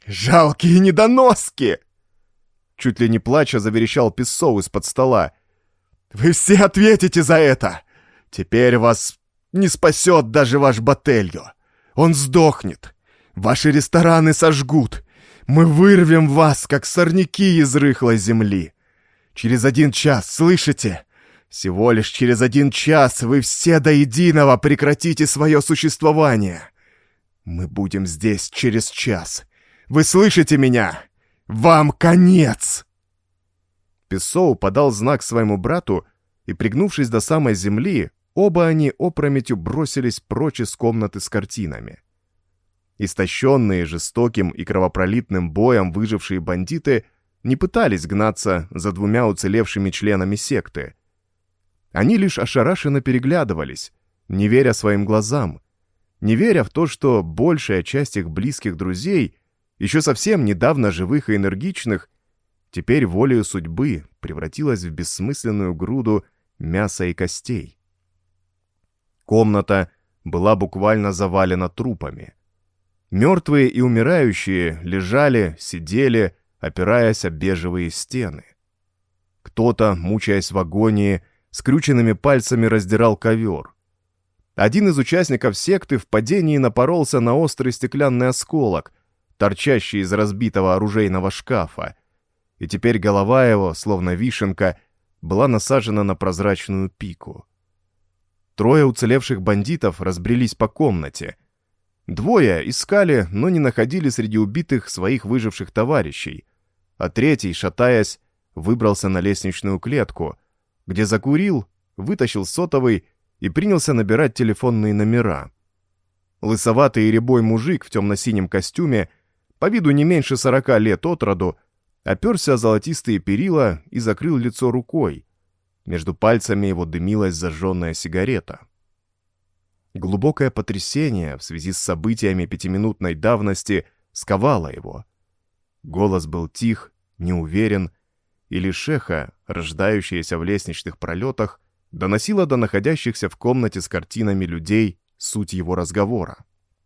«Жалкие недоноски!» Чуть ли не плача заверещал Писсоу из-под стола. «Вы все ответите за это! Теперь вас не спасет даже ваш Ботельо! Он сдохнет! Ваши рестораны сожгут! Мы вырвем вас, как сорняки из рыхлой земли! Через один час, слышите? Всего лишь через один час вы все до единого прекратите свое существование! Мы будем здесь через час! Вы слышите меня? Вам конец!» Писсоу подал знак своему брату, и, пригнувшись до самой земли, оба они опрометью бросились прочь из комнаты с картинами. Истощенные жестоким и кровопролитным боем выжившие бандиты не пытались гнаться за двумя уцелевшими членами секты. Они лишь ошарашенно переглядывались, не веря своим глазам, не веря в то, что большая часть их близких друзей, еще совсем недавно живых и энергичных, теперь волею судьбы превратилась в бессмысленную груду мяса и костей. Комната была буквально завалена трупами. Мертвые и умирающие лежали, сидели, опираясь об бежевые стены. Кто-то, мучаясь в агонии, скрюченными пальцами раздирал ковер. Один из участников секты в падении напоролся на острый стеклянный осколок, торчащий из разбитого оружейного шкафа, и теперь голова его, словно вишенка, была насажена на прозрачную пику. Трое уцелевших бандитов разбрелись по комнате. Двое искали, но не находили среди убитых своих выживших товарищей, а третий, шатаясь, выбрался на лестничную клетку, где закурил, вытащил сотовый и принялся набирать телефонные номера. Лысоватый и рябой мужик в темно-синем костюме, по виду не меньше сорока лет от роду, оперся о золотистые перила и закрыл лицо рукой. Между пальцами его дымилась зажженная сигарета. Глубокое потрясение в связи с событиями пятиминутной давности сковало его. Голос был тих, неуверен, и лишь эхо, рождающееся в лестничных пролетах, доносило до находящихся в комнате с картинами людей суть его разговора.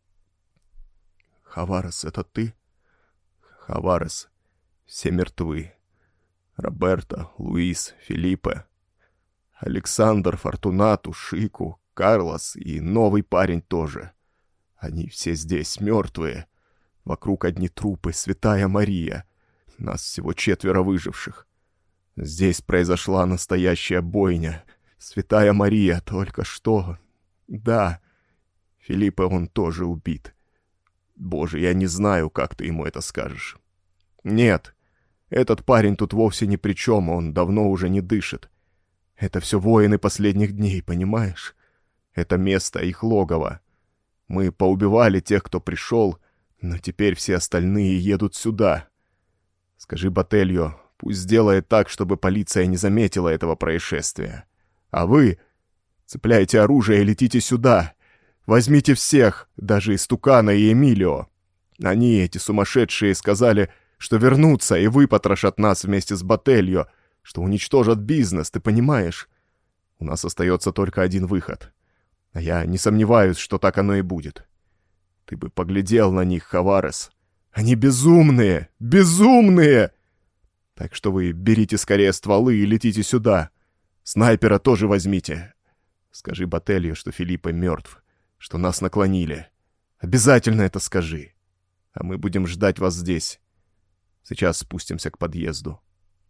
«Хаварес, это ты? Хаварес, все мертвы. Роберто, Луис, Филиппе, Александр, Фортунату, Шику, Карлос и новый парень тоже. Они все здесь мертвые. Вокруг одни трупы, Святая Мария. Нас всего четверо выживших. Здесь произошла настоящая бойня. Святая Мария только что... Да, Филиппе, он тоже убит. Боже, я не знаю, как ты ему это скажешь. Нет, этот парень тут вовсе ни при чем, он давно уже не дышит. Это все воины последних дней, понимаешь? Это место их логово. Мы поубивали тех, кто пришел, но теперь все остальные едут сюда. Скажи Ботельо, пусть сделает так, чтобы полиция не заметила этого происшествия. А вы цепляйте оружие и летите сюда. Возьмите всех, даже Истукана и Эмилио. Они, эти сумасшедшие, сказали, что вернутся и выпотрошат нас вместе с Ботельо, что уничтожат бизнес, ты понимаешь? У нас остается только один выход. А я не сомневаюсь, что так оно и будет. Ты бы поглядел на них, Хаварес. Они безумные! Безумные! Так что вы берите скорее стволы и летите сюда. Снайпера тоже возьмите. Скажи Ботельо, что Филиппе мертв, что нас наклонили. Обязательно это скажи. А мы будем ждать вас здесь. Сейчас спустимся к подъезду».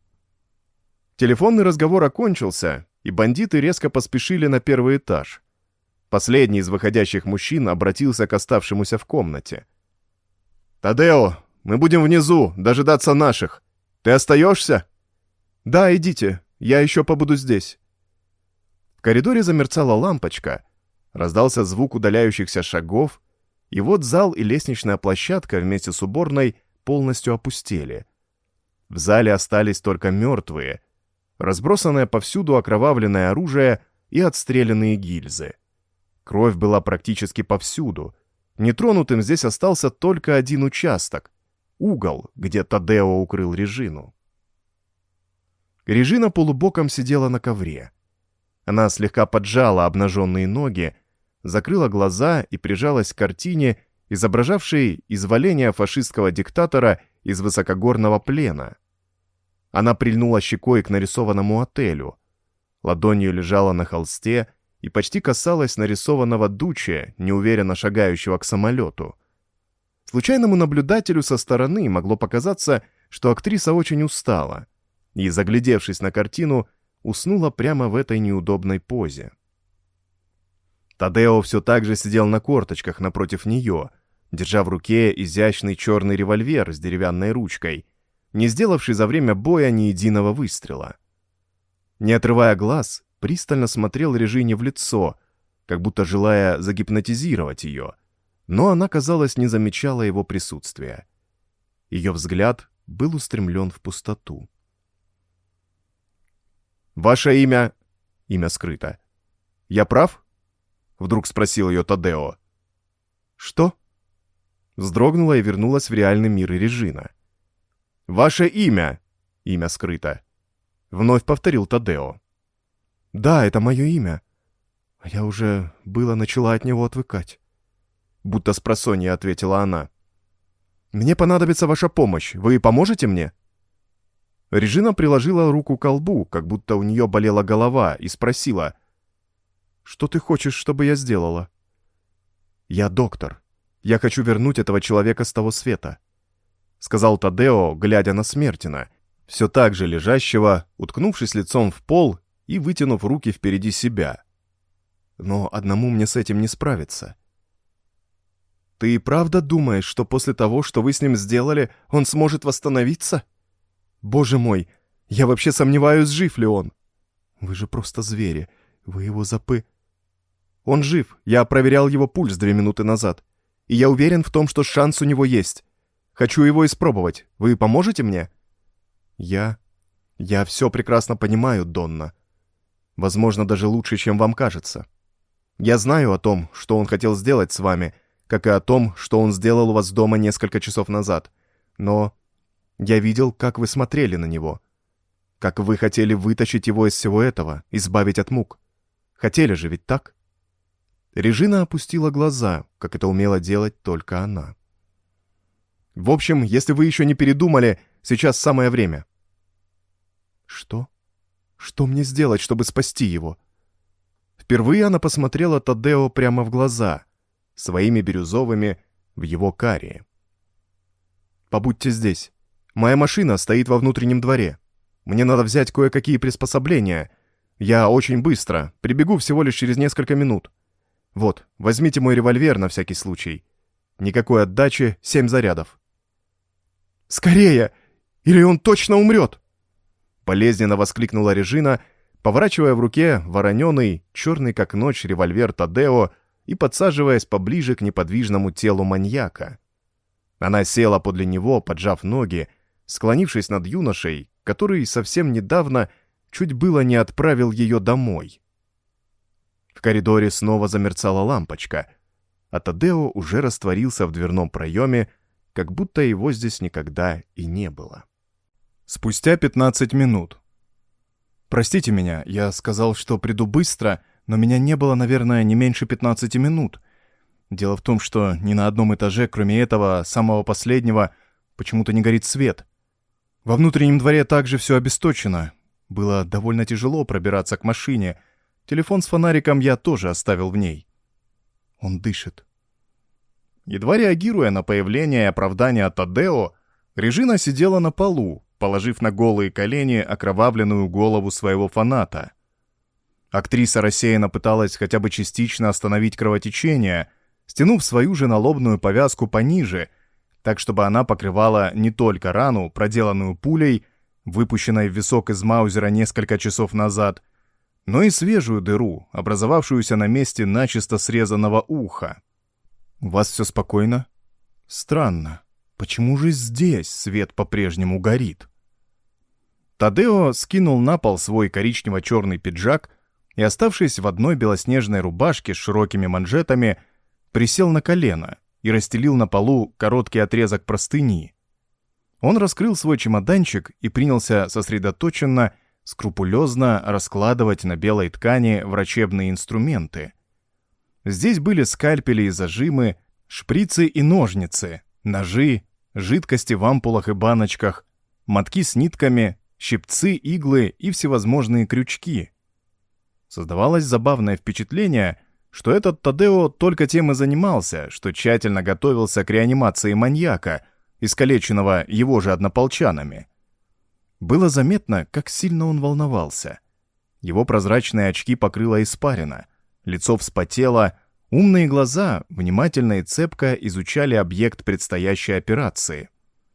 Телефонный разговор окончился, и бандиты резко поспешили на первый этаж. Последний из выходящих мужчин обратился к оставшемуся в комнате. «Тадео, мы будем внизу, дожидаться наших. Ты остаешься?» «Да, идите, я еще побуду здесь». В коридоре замерцала лампочка, раздался звук удаляющихся шагов, и вот зал и лестничная площадка вместе с уборной полностью опустели. В зале остались только мертвые, разбросанное повсюду окровавленное оружие и отстрелянные гильзы. Кровь была практически повсюду. Нетронутым здесь остался только один участок — угол, где Тадео укрыл Режину. Режина полубоком сидела на ковре. Она слегка поджала обнаженные ноги, закрыла глаза и прижалась к картине, изображавший изволение фашистского диктатора из высокогорного плена. Она прильнула щекой к нарисованному отелю. Ладонью лежала на холсте и почти касалась нарисованного Дуче, неуверенно шагающего к самолету. Случайному наблюдателю со стороны могло показаться, что актриса очень устала, и, заглядевшись на картину, уснула прямо в этой неудобной позе. Тадео все так же сидел на корточках напротив нее, держа в руке изящный черный револьвер с деревянной ручкой, не сделавший за время боя ни единого выстрела. Не отрывая глаз, пристально смотрел Режине в лицо, как будто желая загипнотизировать ее, но она, казалось, не замечала его присутствия. Ее взгляд был устремлен в пустоту. «Ваше имя...» Имя скрыто. «Я прав?» Вдруг спросил ее Тадео. «Что?» Вздрогнула и вернулась в реальный мир Режина. «Ваше имя!» Имя скрыто. Вновь повторил Тадео. «Да, это мое имя. А я уже было начала от него отвыкать». Будто спросонья ответила она. «Мне понадобится ваша помощь. Вы поможете мне?» Режина приложила руку к колбу, как будто у нее болела голова, и спросила: «Что ты хочешь, чтобы я сделала?» «Я доктор. Я хочу вернуть этого человека с того света», — сказал Тадео, глядя на Смертина, все так же лежащего, уткнувшись лицом в пол и вытянув руки впереди себя. «Но одному мне с этим не справиться». «Ты и правда думаешь, что после того, что вы с ним сделали, он сможет восстановиться? Боже мой, я вообще сомневаюсь, жив ли он. Вы же просто звери, вы его запы...» «Он жив, я проверял его пульс две минуты назад, и я уверен в том, что шанс у него есть. Хочу его испробовать, вы поможете мне?» «Я... я все прекрасно понимаю, Донна. Возможно, даже лучше, чем вам кажется. Я знаю о том, что он хотел сделать с вами, как и о том, что он сделал у вас дома несколько часов назад. Но я видел, как вы смотрели на него. Как вы хотели вытащить его из всего этого, избавить от мук. Хотели же, ведь так?» Режина опустила глаза, как это умела делать только она. «В общем, если вы еще не передумали, сейчас самое время». «Что? Что мне сделать, чтобы спасти его?» Впервые она посмотрела Тадео прямо в глаза, своими бирюзовыми, в его карие. «Побудьте здесь. Моя машина стоит во внутреннем дворе. Мне надо взять кое-какие приспособления. Я очень быстро, прибегу всего лишь через несколько минут. Вот, возьмите мой револьвер на всякий случай. Никакой отдачи, семь зарядов». «Скорее! Или он точно умрет!» Болезненно воскликнула Режина, поворачивая в руке вороненый, черный как ночь револьвер Тадео и подсаживаясь поближе к неподвижному телу маньяка. Она села подле него, поджав ноги, склонившись над юношей, который совсем недавно чуть было не отправил ее домой. В коридоре снова замерцала лампочка, а Тадео уже растворился в дверном проеме, как будто его здесь никогда и не было. Спустя пятнадцать минут. «Простите меня, я сказал, что приду быстро, но меня не было, наверное, не меньше пятнадцати минут. Дело в том, что ни на одном этаже, кроме этого, самого последнего, почему-то не горит свет. Во внутреннем дворе также все обесточено. Было довольно тяжело пробираться к машине. Телефон с фонариком я тоже оставил в ней. Он дышит». Едва реагируя на появление и оправдание Тадео, Режина сидела на полу, положив на голые колени окровавленную голову своего фаната. Актриса рассеянно пыталась хотя бы частично остановить кровотечение, стянув свою же налобную повязку пониже, так чтобы она покрывала не только рану, проделанную пулей, выпущенной в висок из маузера несколько часов назад, но и свежую дыру, образовавшуюся на месте начисто срезанного уха. «У вас все спокойно? Странно. Почему же здесь свет по-прежнему горит?» Тадео скинул на пол свой коричнево-черный пиджак и, оставшись в одной белоснежной рубашке с широкими манжетами, присел на колено и расстелил на полу короткий отрезок простыни. Он раскрыл свой чемоданчик и принялся сосредоточенно, скрупулезно раскладывать на белой ткани врачебные инструменты. Здесь были скальпели и зажимы, Шприцы и ножницы, ножи, жидкости в ампулах и баночках, мотки с нитками, щипцы, иглы и всевозможные крючки. Создавалось забавное впечатление, что этот Тадео только тем и занимался, что тщательно готовился к реанимации маньяка, искалеченного его же однополчанами. Было заметно, как сильно он волновался. Его прозрачные очки покрыла испарина, лицо вспотело, умные глаза внимательно и цепко изучали объект предстоящей операции.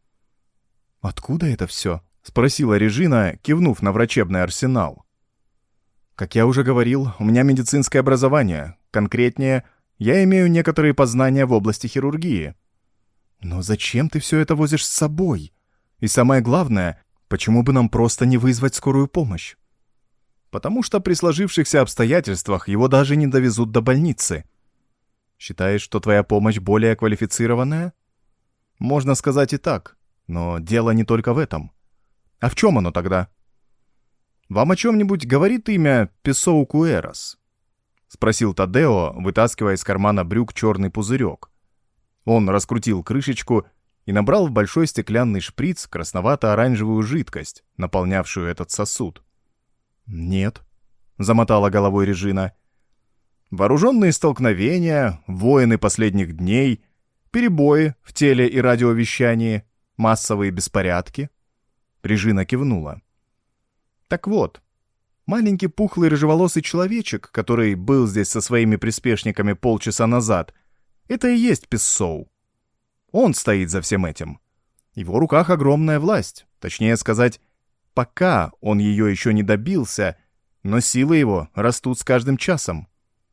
«Откуда это все?» — спросила Режина, кивнув на врачебный арсенал. «Как я уже говорил, у меня медицинское образование. Конкретнее, я имею некоторые познания в области хирургии». «Но зачем ты все это возишь с собой? И самое главное, почему бы нам просто не вызвать скорую помощь?» «Потому что при сложившихся обстоятельствах его даже не довезут до больницы». «Считаешь, что твоя помощь более квалифицированная?» «Можно сказать и так, но дело не только в этом». «А в чем оно тогда?» «Вам о чем-нибудь говорит имя Песоу Куэрос?» — спросил Тадео, вытаскивая из кармана брюк черный пузырек. Он раскрутил крышечку и набрал в большой стеклянный шприц красновато-оранжевую жидкость, наполнявшую этот сосуд. «Нет», — замотала головой Режина. «Вооруженные столкновения, войны последних дней, перебои в теле и радиовещании, массовые беспорядки». Режина кивнула. «Так вот, маленький пухлый рыжеволосый человечек, который был здесь со своими приспешниками полчаса назад, это и есть Пессоу. Он стоит за всем этим. В его руках огромная власть, точнее сказать, пока он ее еще не добился, но силы его растут с каждым часом».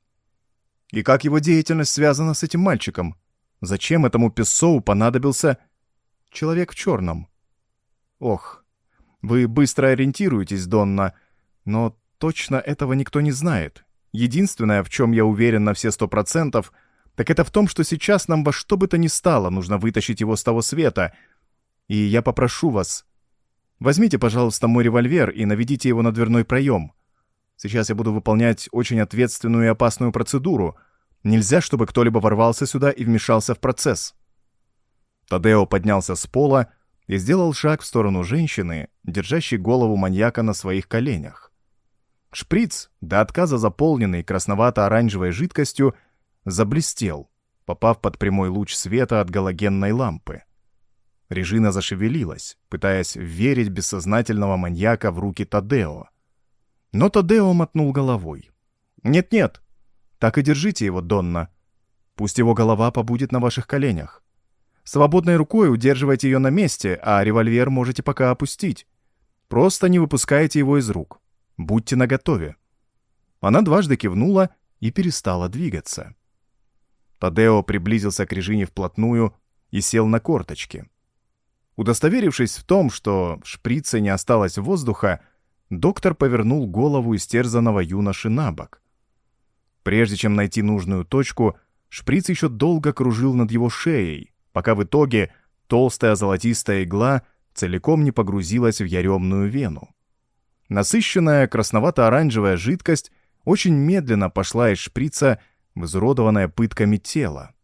«И как его деятельность связана с этим мальчиком? Зачем этому Пессоу понадобился человек в черном?» «Ох, вы быстро ориентируетесь, Донна, но точно этого никто не знает. Единственное, в чем я уверен на все сто процентов, так это в том, что сейчас нам во что бы то ни стало нужно вытащить его с того света. И я попрошу вас, возьмите, пожалуйста, мой револьвер и наведите его на дверной проем. Сейчас я буду выполнять очень ответственную и опасную процедуру. Нельзя, чтобы кто-либо ворвался сюда и вмешался в процесс». Тадео поднялся с пола и сделал шаг в сторону женщины, держащей голову маньяка на своих коленях. Шприц, до отказа заполненный красновато-оранжевой жидкостью, заблестел, попав под прямой луч света от галогенной лампы. Режина зашевелилась, пытаясь вверить бессознательного маньяка в руки Тадео. Но Тадео мотнул головой. «Нет-нет, так и держите его, Донна. Пусть его голова побудет на ваших коленях. Свободной рукой удерживайте ее на месте, а револьвер можете пока опустить. Просто не выпускайте его из рук. Будьте наготове». Она дважды кивнула и перестала двигаться. Тадео приблизился к Режине вплотную и сел на корточки. Удостоверившись в том, что в шприце не осталось воздуха, доктор повернул голову истерзанного юноши на бок. Прежде чем найти нужную точку, шприц еще долго кружил над его шеей, пока в итоге толстая золотистая игла целиком не погрузилась в яремную вену. Насыщенная красновато-оранжевая жидкость очень медленно пошла из шприца в изуродованное пытками тело.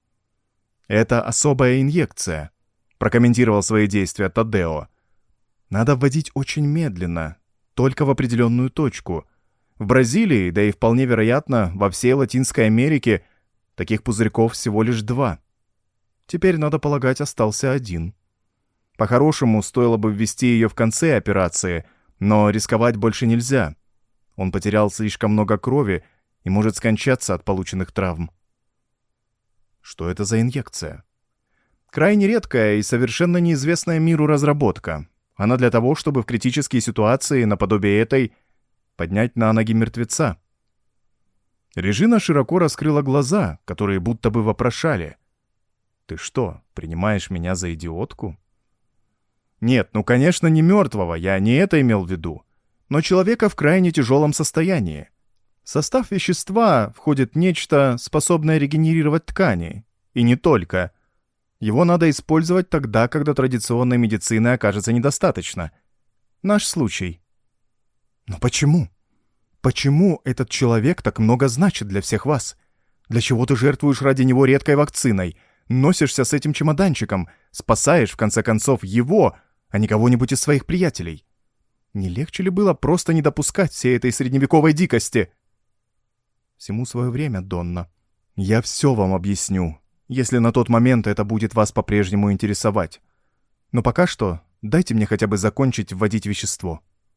«Это особая инъекция», — прокомментировал свои действия Тадео. «Надо вводить очень медленно, только в определенную точку. В Бразилии, да и вполне вероятно, во всей Латинской Америке таких пузырьков всего лишь два. Теперь, надо полагать, остался один. По-хорошему, стоило бы ввести ее в конце операции, но рисковать больше нельзя. Он потерял слишком много крови и может скончаться от полученных травм». «Что это за инъекция?» «Крайне редкая и совершенно неизвестная миру разработка. Она для того, чтобы в критические ситуации, наподобие этой, поднять на ноги мертвеца». Режина широко раскрыла глаза, которые будто бы вопрошали: «Ты что, принимаешь меня за идиотку?» «Нет, ну, конечно, не мертвого, я не это имел в виду, но человека в крайне тяжелом состоянии. В состав вещества входит нечто, способное регенерировать ткани, и не только. Его надо использовать тогда, когда традиционной медицины окажется недостаточно. Наш случай». «Но почему? Почему этот человек так много значит для всех вас? Для чего ты жертвуешь ради него редкой вакциной? Носишься с этим чемоданчиком, спасаешь, в конце концов, его, а не кого-нибудь из своих приятелей. Не легче ли было просто не допускать всей этой средневековой дикости? Всему свое время, Донна. Я все вам объясню, если на тот момент это будет вас по-прежнему интересовать. Но пока что дайте мне хотя бы закончить вводить вещество.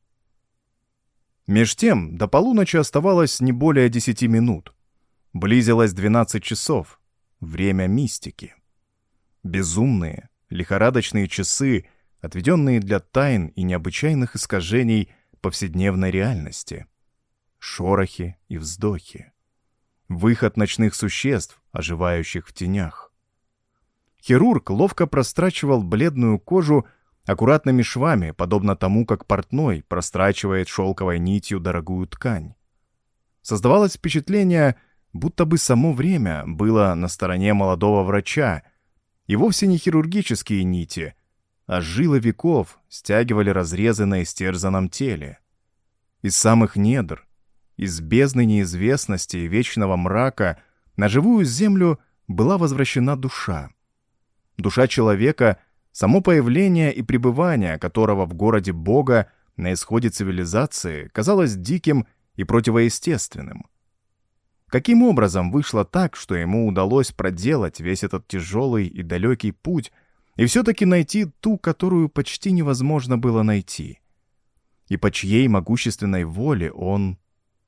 Меж тем, до полуночи оставалось не более десяти минут. Близилось двенадцать часов. Время мистики. Безумные, лихорадочные часы, отведенные для тайн и необычайных искажений повседневной реальности. Шорохи и вздохи. Выход ночных существ, оживающих в тенях. Хирург ловко прострачивал бледную кожу аккуратными швами, подобно тому, как портной прострачивает шелковой нитью дорогую ткань. Создавалось впечатление, будто бы само время было на стороне молодого врача, и вовсе не хирургические нити, а жилы веков стягивали разрезы на истерзанном теле. Из самых недр, из бездны неизвестности и вечного мрака на живую землю была возвращена душа. Душа человека, само появление и пребывание которого в городе Бога на исходе цивилизации казалось диким и противоестественным. Каким образом вышло так, что ему удалось проделать весь этот тяжелый и далекий путь и все-таки найти ту, которую почти невозможно было найти? И по чьей могущественной воле он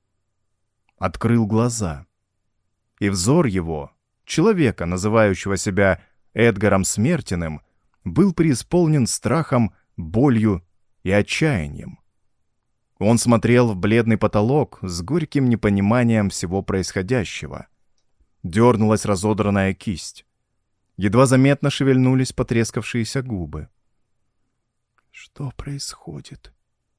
открыл глаза? И взор его, человека, называющего себя Эдгаром Смертиным, был преисполнен страхом, болью и отчаянием. Он смотрел в бледный потолок с горьким непониманием всего происходящего. Дернулась разодранная кисть. Едва заметно шевельнулись потрескавшиеся губы. «Что происходит?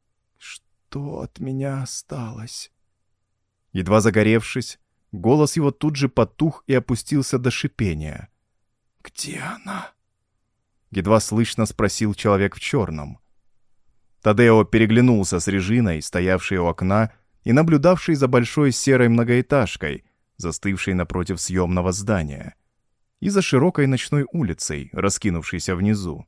Что от меня осталось?» Едва загоревшись, голос его тут же потух и опустился до шипения. «Где она?» Едва слышно спросил человек в черном. Тадео переглянулся с Режиной, стоявшей у окна и наблюдавшей за большой серой многоэтажкой, застывшей напротив съемного здания, и за широкой ночной улицей, раскинувшейся внизу.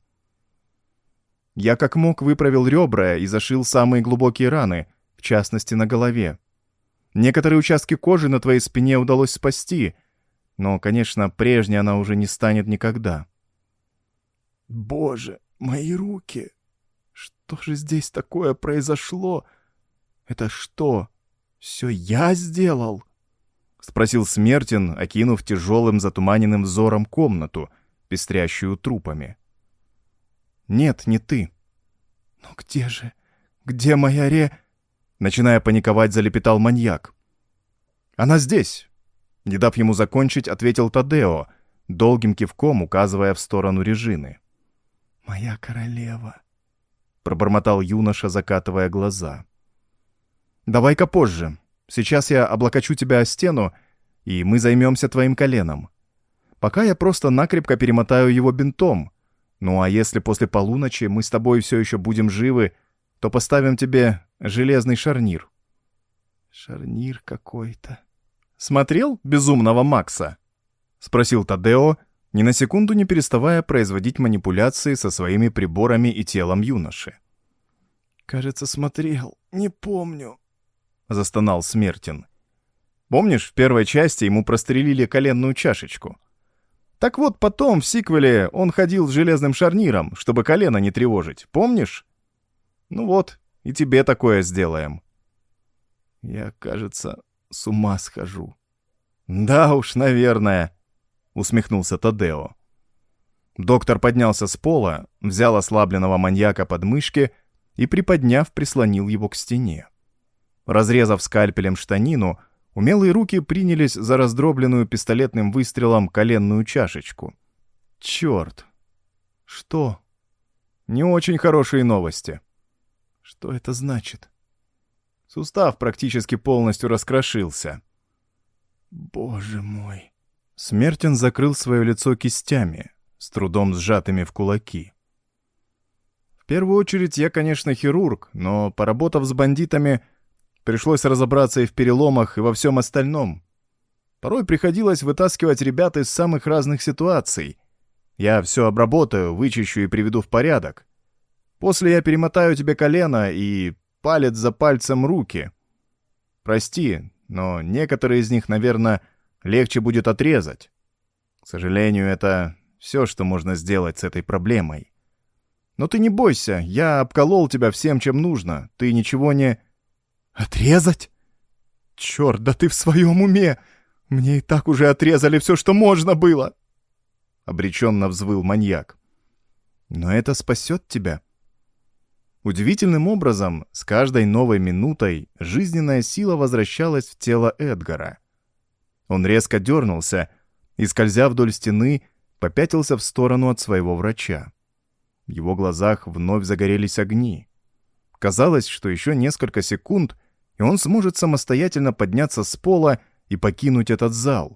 Я как мог выправил ребра и зашил самые глубокие раны, в частности на голове. Некоторые участки кожи на твоей спине удалось спасти, но, конечно, прежней она уже не станет никогда. Боже, мои руки! Что же здесь такое произошло? Это что, все я сделал? Спросил Смертин, окинув тяжелым затуманенным взором комнату, пестрящую трупами. Нет, не ты. Но где же? Где моя ре... Начиная паниковать, залепетал маньяк. Она здесь. Не дав ему закончить, ответил Тадео, долгим кивком указывая в сторону Режины. «Моя королева», — пробормотал юноша, закатывая глаза. «Давай-ка позже. Сейчас я облокочу тебя о стену, и мы займемся твоим коленом. Пока я просто накрепко перемотаю его бинтом. Ну а если после полуночи мы с тобой все еще будем живы, то поставим тебе железный шарнир». «Шарнир какой-то». «Смотрел «Безумного Макса»?» — спросил Тадео, ни на секунду не переставая производить манипуляции со своими приборами и телом юноши. «Кажется, смотрел. Не помню», — застонал Смертин. «Помнишь, в первой части ему прострелили коленную чашечку? Так вот, потом, в сиквеле, он ходил с железным шарниром, чтобы колено не тревожить. Помнишь? Ну вот, и тебе такое сделаем». «Я, кажется, с ума схожу». «Да уж, наверное», — усмехнулся Тадео. Доктор поднялся с пола, взял ослабленного маньяка под мышки и, приподняв, прислонил его к стене. Разрезав скальпелем штанину, умелые руки принялись за раздробленную пистолетным выстрелом коленную чашечку. «Черт! Что? Не очень хорошие новости». «Что это значит?» Сустав практически полностью раскрошился. «Боже мой!» Смертин закрыл свое лицо кистями, с трудом сжатыми в кулаки. «В первую очередь я, конечно, хирург, но, поработав с бандитами, пришлось разобраться и в переломах, и во всем остальном. Порой приходилось вытаскивать ребят из самых разных ситуаций. Я все обработаю, вычищу и приведу в порядок. После я перемотаю тебе колено и палец за пальцем руки. Прости, но некоторые из них, наверное, легче будет отрезать. К сожалению, это все, что можно сделать с этой проблемой. Но ты не бойся, я обколол тебя всем, чем нужно. Ты ничего не... Отрезать? Черт, да ты в своем уме! Мне и так уже отрезали все, что можно было! Обреченно взвыл маньяк. Но это спасет тебя. Удивительным образом, с каждой новой минутой жизненная сила возвращалась в тело Эдгара. Он резко дернулся и, скользя вдоль стены, попятился в сторону от своего врача. В его глазах вновь загорелись огни. Казалось, что еще несколько секунд, и он сможет самостоятельно подняться с пола и покинуть этот зал.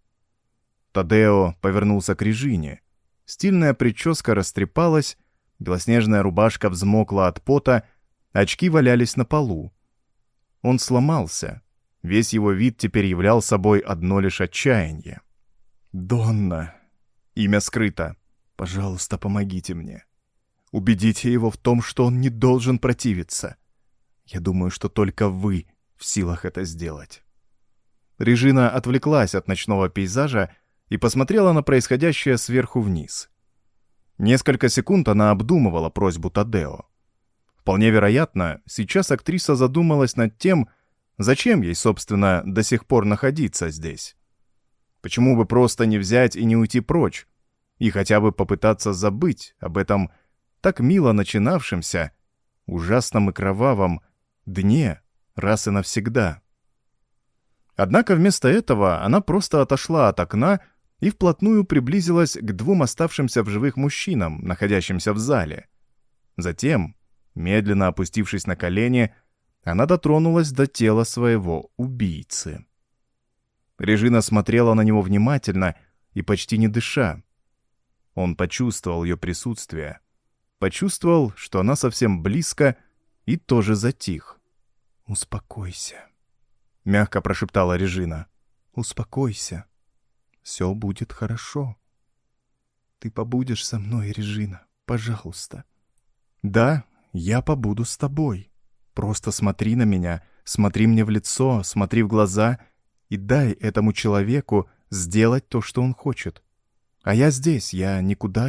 Тадео повернулся к Режине. Стильная прическа растрепалась, белоснежная рубашка взмокла от пота, очки валялись на полу. Он сломался. Весь его вид теперь являл собой одно лишь отчаяние. «Донна! Имя скрыто. Пожалуйста, помогите мне. Убедите его в том, что он не должен противиться. Я думаю, что только вы в силах это сделать». Режина отвлеклась от ночного пейзажа и посмотрела на происходящее сверху вниз. Несколько секунд она обдумывала просьбу Тадео. Вполне вероятно, сейчас актриса задумалась над тем, зачем ей, собственно, до сих пор находиться здесь. Почему бы просто не взять и не уйти прочь, и хотя бы попытаться забыть об этом так мило начинавшемся, ужасном и кровавом дне раз и навсегда. Однако вместо этого она просто отошла от окна и вплотную приблизилась к двум оставшимся в живых мужчинам, находящимся в зале. Затем, медленно опустившись на колени, она дотронулась до тела своего убийцы. Режина смотрела на него внимательно и почти не дыша. Он почувствовал ее присутствие, почувствовал, что она совсем близко, и тоже затих. «Успокойся», — мягко прошептала Режина. «Успокойся. Все будет хорошо. Ты побудешь со мной, Режина, пожалуйста». «Да, я побуду с тобой. Просто смотри на меня, смотри мне в лицо, смотри в глаза и дай этому человеку сделать то, что он хочет. А я здесь, я никуда